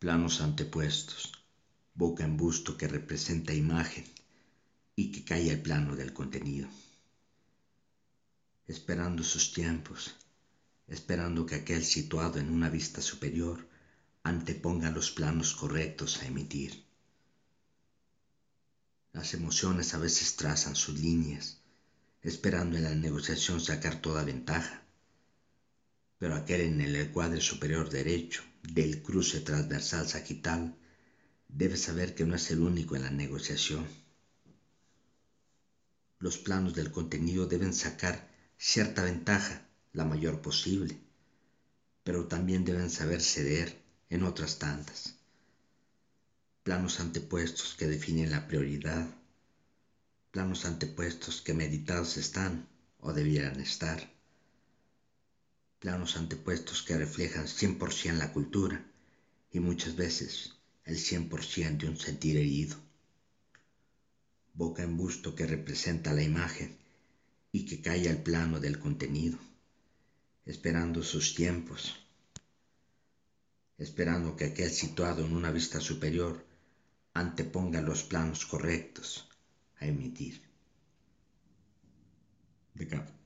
planos antepuestos, boca en busto que representa imagen y que cae al plano del contenido, esperando sus tiempos, esperando que aquel situado en una vista superior anteponga los planos correctos a emitir. Las emociones a veces trazan sus líneas, esperando en la negociación sacar toda ventaja, pero aquel en el cuadro superior derecho del cruce transversal sagital debe saber que no es el único en la negociación. Los planos del contenido deben sacar cierta ventaja, la mayor posible, pero también deben saber ceder en otras tantas. Planos antepuestos que definen la prioridad, planos antepuestos que meditados están o debieran estar, planos antepuestos que reflejan 100% la cultura y muchas veces el 100% de un sentir herido. Boca en busto que representa la imagen y que cae al plano del contenido, esperando sus tiempos, esperando que aquel situado en una vista superior anteponga los planos correctos a emitir. De Cabo.